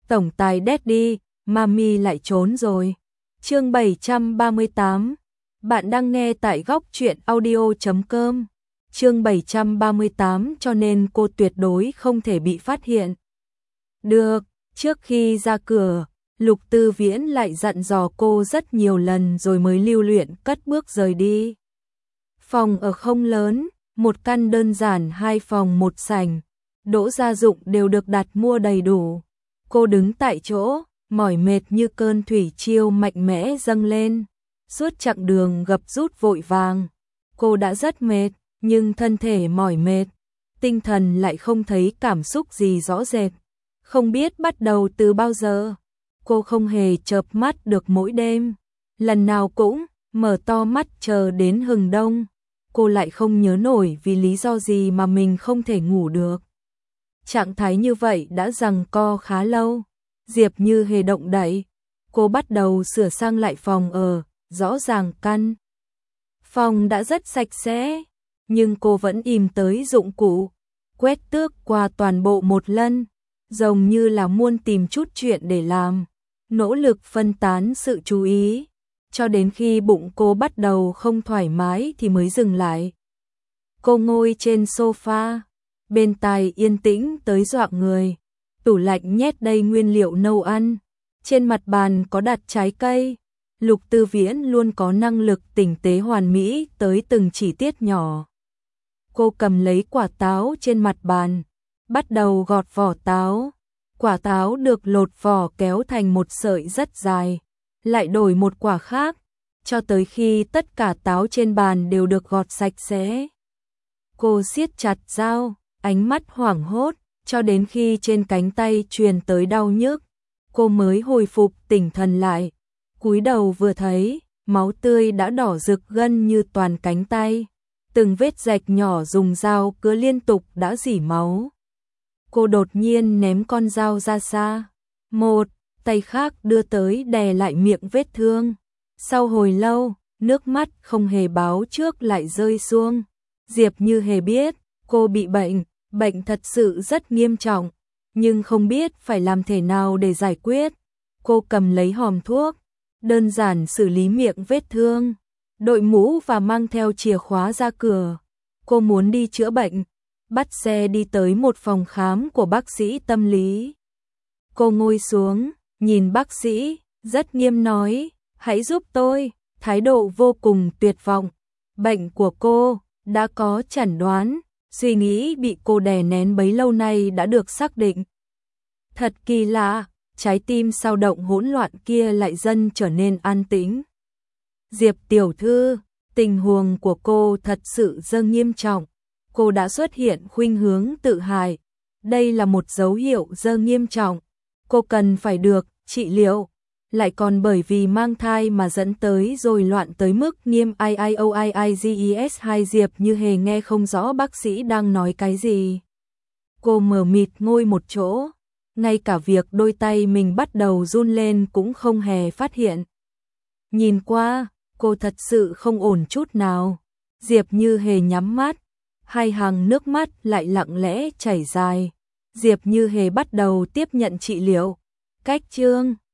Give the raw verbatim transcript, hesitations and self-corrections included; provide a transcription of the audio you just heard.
tổng tài Daddy, Mami lại trốn rồi. Chương bảy trăm ba mươi tám. Bạn đang nghe tại góc truyện audio chấm com. Chương bảy trăm ba mươi tám, cho nên cô tuyệt đối không thể bị phát hiện. Được, trước khi ra cửa, Lục Tư Viễn lại dặn dò cô rất nhiều lần rồi mới lưu luyện cất bước rời đi. Phòng ở không lớn, một căn đơn giản, hai phòng một sảnh, đỗ gia dụng đều được đặt mua đầy đủ. Cô đứng tại chỗ, mỏi mệt như cơn thủy triều mạnh mẽ dâng lên. Suốt chặng đường gấp rút vội vàng, cô đã rất mệt, nhưng thân thể mỏi mệt, tinh thần lại không thấy cảm xúc gì rõ rệt. Không biết bắt đầu từ bao giờ, cô không hề chợp mắt được mỗi đêm. Lần nào cũng mở to mắt chờ đến hừng đông. Cô lại không nhớ nổi vì lý do gì mà mình không thể ngủ được. Trạng thái như vậy đã giằng co khá lâu. Diệp Như Hề động đậy. Cô bắt đầu sửa sang lại phòng ở, rõ ràng căn phòng đã rất sạch sẽ, nhưng cô vẫn ìm tới dụng cụ, quét tước qua toàn bộ một lần, giống như là muốn tìm chút chuyện để làm, nỗ lực phân tán sự chú ý, cho đến khi bụng cô bắt đầu không thoải mái thì mới dừng lại. Cô ngồi trên sofa, bên tai yên tĩnh tới dọa người, tủ lạnh nhét đầy nguyên liệu nấu ăn, trên mặt bàn có đặt trái cây. Lục Tư Viễn luôn có năng lực tinh tế hoàn mỹ tới từng chi tiết nhỏ. Cô cầm lấy quả táo trên mặt bàn, bắt đầu gọt vỏ táo. Quả táo được lột vỏ kéo thành một sợi rất dài, lại đổi một quả khác, cho tới khi tất cả táo trên bàn đều được gọt sạch sẽ. Cô siết chặt dao, ánh mắt hoảng hốt, cho đến khi trên cánh tay truyền tới đau nhức, cô mới hồi phục tỉnh thần lại. Cúi đầu vừa thấy, máu tươi đã đỏ rực gân như toàn cánh tay, từng vết rạch nhỏ dùng dao cứa liên tục đã rỉ máu. Cô đột nhiên ném con dao ra xa, một tay khác đưa tới đè lại miệng vết thương. Sau hồi lâu, nước mắt không hề báo trước lại rơi xuống. Diệp Như Hề biết, cô bị bệnh, bệnh thật sự rất nghiêm trọng, nhưng không biết phải làm thế nào để giải quyết. Cô cầm lấy hòm thuốc, đơn giản xử lý miệng vết thương, đội mũ và mang theo chìa khóa ra cửa. Cô muốn đi chữa bệnh, bắt xe đi tới một phòng khám của bác sĩ tâm lý. Cô ngồi xuống, nhìn bác sĩ, rất nghiêm nói, hãy giúp tôi, thái độ vô cùng tuyệt vọng. Bệnh của cô đã có chẩn đoán, suy nghĩ bị cô đè nén bấy lâu nay đã được xác định. Thật kỳ lạ, trái tim sao động hỗn loạn kia lại dần trở nên an tĩnh. Diệp tiểu thư, tình huống của cô thật sự rất nghiêm trọng. Cô đã xuất hiện khuynh hướng tự hại. Đây là một dấu hiệu rất nghiêm trọng. Cô cần phải được trị liệu. Lại còn bởi vì mang thai mà dẫn tới rồi loạn tới mức nghiêm i i o i i g e s hai. Diệp Như Hề nghe không rõ bác sĩ đang nói cái gì. Cô mờ mịt ngồi một chỗ. Ngay cả việc đôi tay mình bắt đầu run lên cũng không hề phát hiện. Nhìn qua, cô thật sự không ổn chút nào. Diệp Như Hề nhắm mắt, hai hàng nước mắt lại lặng lẽ chảy dài. Diệp Như Hề bắt đầu tiếp nhận trị liệu. Cách chương